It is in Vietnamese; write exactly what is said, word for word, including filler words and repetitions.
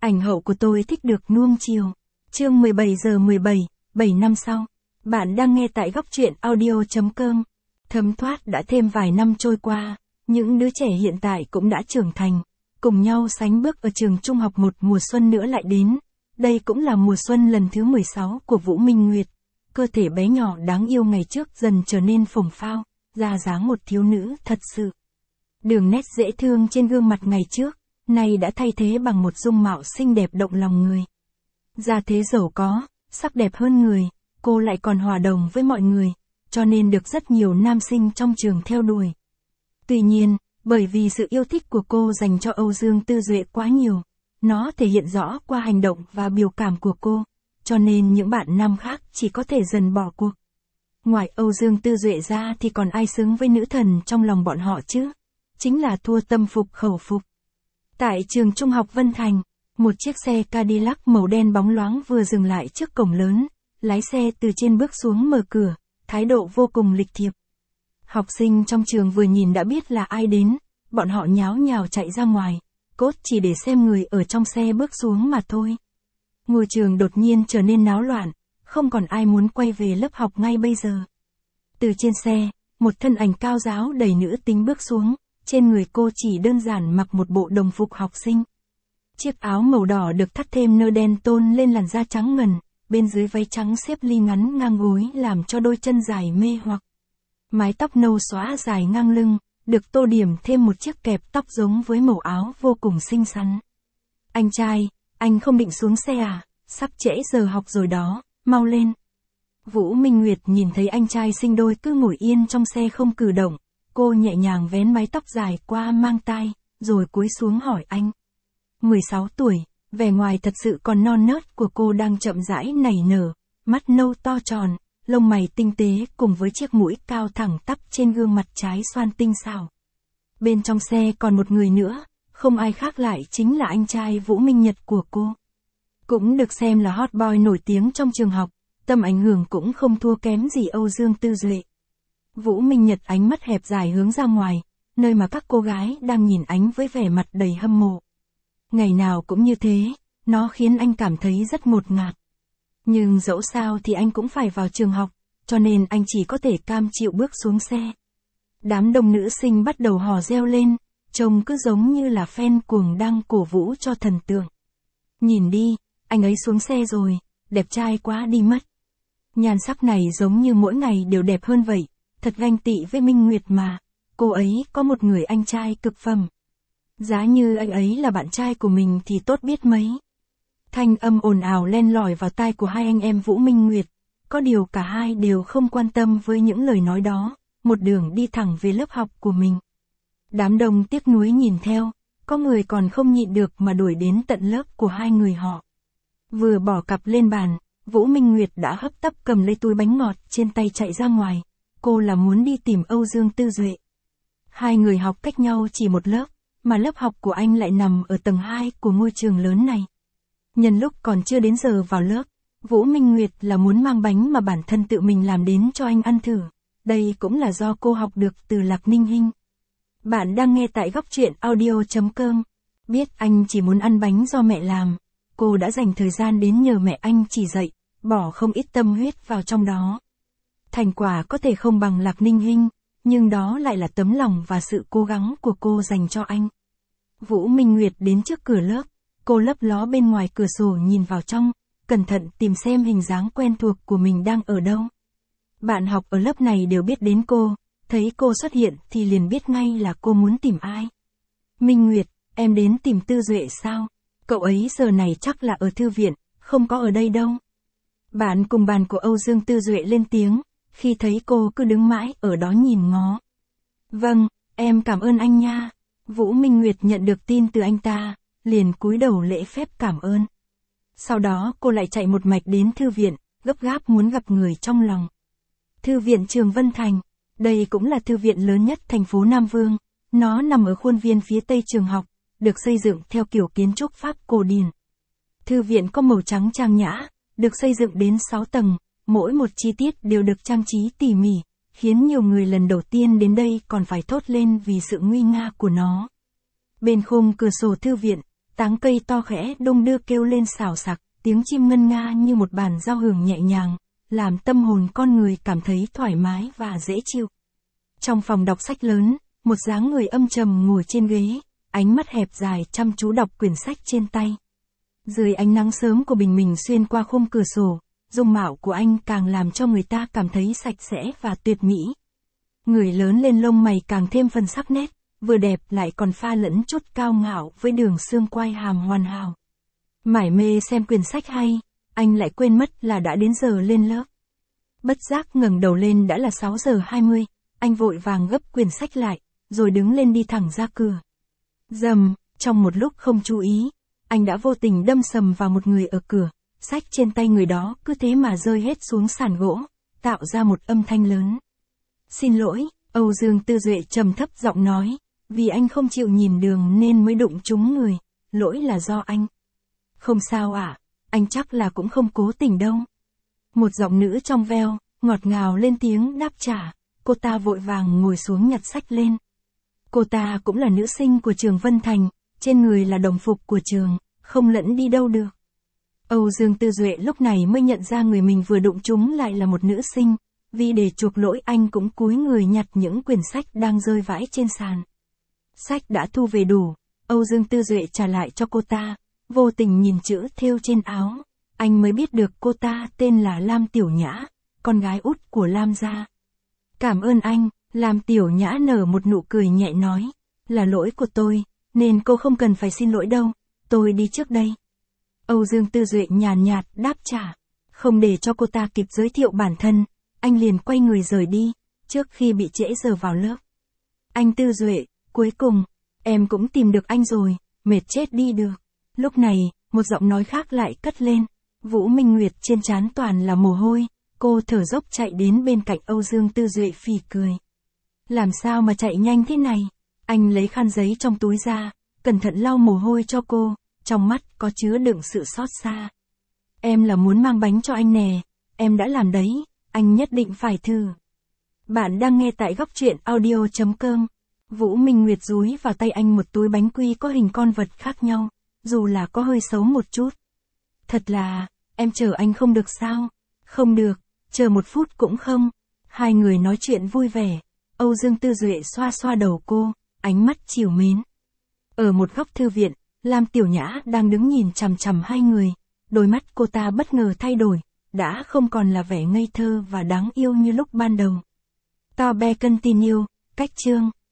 Ảnh hậu của tôi thích được nuông chiều. Chương mười bảy giờ mười bảy, bảy năm sau. Bạn đang nghe tại góc truyện audio.com. Thấm thoát đã thêm vài năm trôi qua, những đứa trẻ hiện tại cũng đã trưởng thành, cùng nhau sánh bước ở trường trung học. Một mùa xuân nữa lại đến. Đây cũng là mùa xuân lần thứ mười sáu của Vũ Minh Nguyệt. Cơ thể bé nhỏ đáng yêu ngày trước dần trở nên phồng phao, ra dáng một thiếu nữ thật sự. Đường nét dễ thương trên gương mặt ngày trước, nay đã thay thế bằng một dung mạo xinh đẹp động lòng người. Gia thế giàu có, sắc đẹp hơn người, cô lại còn hòa đồng với mọi người, cho nên được rất nhiều nam sinh trong trường theo đuổi. Tuy nhiên, bởi vì sự yêu thích của cô dành cho Âu Dương Tư Duệ quá nhiều, nó thể hiện rõ qua hành động và biểu cảm của cô, cho nên những bạn nam khác chỉ có thể dần bỏ cuộc. Ngoài Âu Dương Tư Duệ ra thì còn ai xứng với nữ thần trong lòng bọn họ chứ? Chính là thua tâm phục khẩu phục. Tại trường trung học Vân Thành, một chiếc xe Cadillac màu đen bóng loáng vừa dừng lại trước cổng lớn, lái xe từ trên bước xuống mở cửa, thái độ vô cùng lịch thiệp. Học sinh trong trường vừa nhìn đã biết là ai đến, bọn họ nháo nhào chạy ra ngoài, cốt chỉ để xem người ở trong xe bước xuống mà thôi. Ngôi trường đột nhiên trở nên náo loạn, không còn ai muốn quay về lớp học ngay bây giờ. Từ trên xe, một thân ảnh cao ráo đầy nữ tính bước xuống, trên người cô chỉ đơn giản mặc một bộ đồng phục học sinh. Chiếc áo màu đỏ được thắt thêm nơ đen tôn lên làn da trắng ngần, bên dưới váy trắng xếp ly ngắn ngang gối làm cho đôi chân dài mê hoặc. Mái tóc nâu xõa dài ngang lưng, được tô điểm thêm một chiếc kẹp tóc giống với màu áo vô cùng xinh xắn. Anh trai, anh không định xuống xe à? Sắp trễ giờ học rồi đó, mau lên. Vũ Minh Nguyệt nhìn thấy anh trai sinh đôi cứ ngồi yên trong xe không cử động, cô nhẹ nhàng vén mái tóc dài qua mang tai, rồi cúi xuống hỏi anh. mười sáu tuổi, vẻ ngoài thật sự còn non nớt của cô đang chậm rãi nảy nở, mắt nâu to tròn, lông mày tinh tế cùng với chiếc mũi cao thẳng tắp trên gương mặt trái xoan tinh xảo. Bên trong xe còn một người nữa, không ai khác lại chính là anh trai Vũ Minh Nhật của cô. Cũng được xem là hot boy nổi tiếng trong trường học, tầm ảnh hưởng cũng không thua kém gì Âu Dương Tư Duệ. Vũ Minh Nhật ánh mắt hẹp dài hướng ra ngoài, nơi mà các cô gái đang nhìn anh với vẻ mặt đầy hâm mộ. Ngày nào cũng như thế, nó khiến anh cảm thấy rất ngột ngạt. Nhưng dẫu sao thì anh cũng phải vào trường học, cho nên anh chỉ có thể cam chịu bước xuống xe. Đám đông nữ sinh bắt đầu hò reo lên, trông cứ giống như là fan cuồng đang cổ vũ cho thần tượng. Nhìn đi, anh ấy xuống xe rồi, đẹp trai quá đi mất. Nhan sắc này giống như mỗi ngày đều đẹp hơn vậy, thật ganh tị với Minh Nguyệt mà, cô ấy có một người anh trai cực phẩm. Giá như anh ấy là bạn trai của mình thì tốt biết mấy. Thanh âm ồn ào len lỏi vào tai của hai anh em Vũ Minh Nguyệt, có điều cả hai đều không quan tâm với những lời nói đó, một đường đi thẳng về lớp học của mình. Đám đông tiếc nuối nhìn theo, có người còn không nhịn được mà đuổi đến tận lớp của hai người họ. Vừa bỏ cặp lên bàn, Vũ Minh Nguyệt đã hấp tấp cầm lấy túi bánh ngọt trên tay chạy ra ngoài, cô là muốn đi tìm Âu Dương Tư Duệ. Hai người học cách nhau chỉ một lớp, mà lớp học của anh lại nằm ở tầng hai của ngôi trường lớn này. Nhân lúc còn chưa đến giờ vào lớp, Vũ Minh Nguyệt là muốn mang bánh mà bản thân tự mình làm đến cho anh ăn thử. Đây cũng là do cô học được từ Lạc Ninh Hinh. Bạn đang nghe tại góc truyện audio.com. Biết anh chỉ muốn ăn bánh do mẹ làm, cô đã dành thời gian đến nhờ mẹ anh chỉ dạy, bỏ không ít tâm huyết vào trong đó. Thành quả có thể không bằng Lạc Ninh Hinh, nhưng đó lại là tấm lòng và sự cố gắng của cô dành cho anh. Vũ Minh Nguyệt đến trước cửa lớp, cô lấp ló bên ngoài cửa sổ nhìn vào trong, cẩn thận tìm xem hình dáng quen thuộc của mình đang ở đâu. Bạn học ở lớp này đều biết đến cô, thấy cô xuất hiện thì liền biết ngay là cô muốn tìm ai. Minh Nguyệt, em đến tìm Tư Duệ sao? Cậu ấy giờ này chắc là ở thư viện, không có ở đây đâu. Bạn cùng bàn của Âu Dương Tư Duệ lên tiếng, khi thấy cô cứ đứng mãi ở đó nhìn ngó. Vâng, em cảm ơn anh nha. Vũ Minh Nguyệt nhận được tin từ anh ta, liền cúi đầu lễ phép cảm ơn. Sau đó cô lại chạy một mạch đến thư viện, gấp gáp muốn gặp người trong lòng. Thư viện trường Vân Thành, đây cũng là thư viện lớn nhất thành phố Nam Vương, nó nằm ở khuôn viên phía tây trường học, được xây dựng theo kiểu kiến trúc Pháp cổ điển. Thư viện có màu trắng trang nhã, được xây dựng đến sáu tầng, mỗi một chi tiết đều được trang trí tỉ mỉ, khiến nhiều người lần đầu tiên đến đây còn phải thốt lên vì sự nguy nga của nó. Bên khung cửa sổ thư viện, táng cây to khẽ đung đưa kêu lên xào xạc, tiếng chim ngân nga như một bản giao hưởng nhẹ nhàng, làm tâm hồn con người cảm thấy thoải mái và dễ chịu. Trong phòng đọc sách lớn, một dáng người âm trầm ngồi trên ghế, ánh mắt hẹp dài chăm chú đọc quyển sách trên tay. Dưới ánh nắng sớm của bình minh xuyên qua khung cửa sổ, dung mạo của anh càng làm cho người ta cảm thấy sạch sẽ và tuyệt mỹ. Người lớn lên lông mày càng thêm phần sắc nét, vừa đẹp lại còn pha lẫn chút cao ngạo với đường xương quai hàm hoàn hảo. Mải mê xem quyển sách hay, anh lại quên mất là đã đến giờ lên lớp. Bất giác ngẩng đầu lên đã là sáu giờ hai mươi, anh vội vàng gấp quyển sách lại, rồi đứng lên đi thẳng ra cửa. Rầm, trong một lúc không chú ý, anh đã vô tình đâm sầm vào một người ở cửa, sách trên tay người đó cứ thế mà rơi hết xuống sàn gỗ, tạo ra một âm thanh lớn. Xin lỗi, Âu Dương Tư Duệ trầm thấp giọng nói, vì anh không chịu nhìn đường nên mới đụng trúng người, lỗi là do anh. Không sao ạ, à, anh chắc là cũng không cố tình đâu. Một giọng nữ trong veo, ngọt ngào lên tiếng đáp trả, cô ta vội vàng ngồi xuống nhặt sách lên. Cô ta cũng là nữ sinh của trường Vân Thành, trên người là đồng phục của trường, không lẫn đi đâu được. Âu Dương Tư Duệ lúc này mới nhận ra người mình vừa đụng trúng lại là một nữ sinh, vì để chuộc lỗi anh cũng cúi người nhặt những quyển sách đang rơi vãi trên sàn. Sách đã thu về đủ, Âu Dương Tư Duệ trả lại cho cô ta, vô tình nhìn chữ thêu trên áo, anh mới biết được cô ta tên là Lam Tiểu Nhã, con gái út của Lam gia. Cảm ơn anh, Lam Tiểu Nhã nở một nụ cười nhẹ nói, là lỗi của tôi, nên cô không cần phải xin lỗi đâu, tôi đi trước đây. Âu Dương Tư Duệ nhàn nhạt đáp trả, không để cho cô ta kịp giới thiệu bản thân, anh liền quay người rời đi, trước khi bị trễ giờ vào lớp. Anh Tư Duệ, cuối cùng, em cũng tìm được anh rồi, mệt chết đi được. Lúc này, một giọng nói khác lại cất lên, Vũ Minh Nguyệt trên trán toàn là mồ hôi, cô thở dốc chạy đến bên cạnh Âu Dương Tư Duệ phì cười. Làm sao mà chạy nhanh thế này? Anh lấy khăn giấy trong túi ra, cẩn thận lau mồ hôi cho cô, trong mắt có chứa đựng sự xót xa. Em là muốn mang bánh cho anh nè, em đã làm đấy, anh nhất định phải thử. Bạn đang nghe tại góc truyện audio chấm com. Vũ Minh Nguyệt dúi vào tay anh một túi bánh quy có hình con vật khác nhau, dù là có hơi xấu một chút. Thật là, em chờ anh không được sao? Không được, chờ một phút cũng không. Hai người nói chuyện vui vẻ, Âu Dương Tư Duệ xoa xoa đầu cô, ánh mắt trìu mến. Ở một góc thư viện, Lam Tiểu Nhã đang đứng nhìn chằm chằm hai người, đôi mắt cô ta bất ngờ thay đổi, đã không còn là vẻ ngây thơ và đáng yêu như lúc ban đầu. Tao be continue, cách chương.